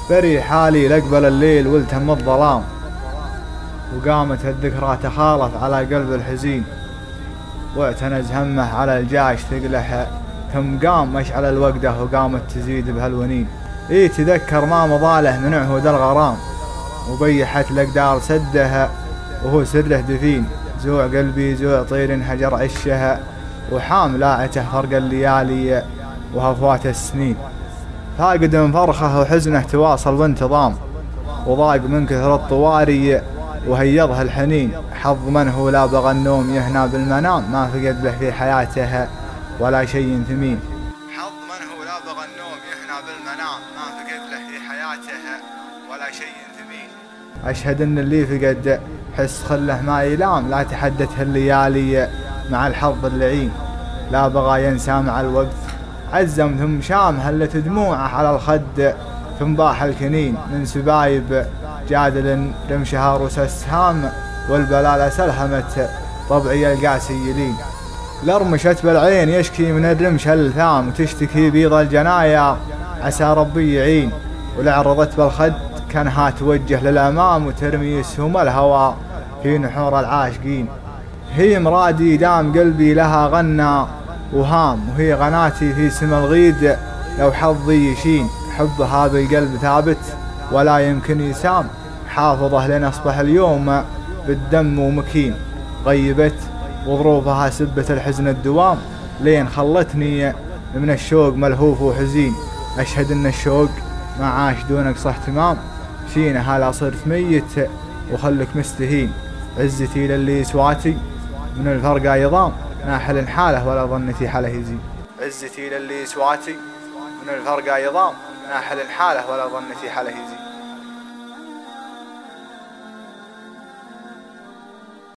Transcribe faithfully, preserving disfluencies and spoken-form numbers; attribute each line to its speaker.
Speaker 1: بري حالي لقبل الليل والتم الظلام، وقامت الذكرى تخالف على قلب الحزين، واعتنز همه على الجاش ثقله، ثم قام مشعل الوقده وقامت تزيد بهالونين. اي تذكر ما مضاله من عهود الغرام، وبيحت الأقدار سدها وهو سره دفين. زوع قلبي زوع طير هجر عشها، وحام لاعته فرق الليالي وهفوات السنين. فاقد من فرخه وحزنه تواصل بانتظام، وضاق من كثر الطواري وهيضها الحنين. حظ من هو لا بغى النوم يهنى بالمنام، ما فقد له في حياته ولا شيء ثمين. حظ من هو لا بغى النوم يهنى بالمنام، ما فقد له في حياته ولا شيء ثمين. أشهد أن اللي فقد حس خله ما يلام، لا تحدته الليالي مع الحظ اللعين. لا بغى ينسى مع الوقت عزم ثم شام، هلت دموعه على الخد ثم باح الكنين. من سبايب جادل رمشها رؤوس السهام، والبلالة سلهمت طبعي القاسي يلين. لرمشت بالعين يشكي من الرمش الثام، وتشتكي بيض الجنايا عسى ربي يعين. ولعرضت بالخد كانها توجه للأمام، وترمي سهم الهوى في نحور العاشقين. هي مرادي دام قلبي لها غنى وهام، وهي غناتي في سما الغيد لو حظي يشين. حبها بالقلب ثابت ولا يمكن يسام، حافظه لن أصبح اليوم بالدم ومكين. غيبت وظروفها سبت الحزن الدوام، لين خلتني من الشوق ملهوف وحزين. أشهد أن الشوق ما عاش دونك صح تمام، شينها لا صرت ميت وخلك مستهين. عزتي للي سواتي من الفرقة يضام، ناحل حاله ولا ظنتي حاله يزين. عزتي للي سواتي من الفرقة يضام، ناحل حاله ولا ظنتي حاله يزين.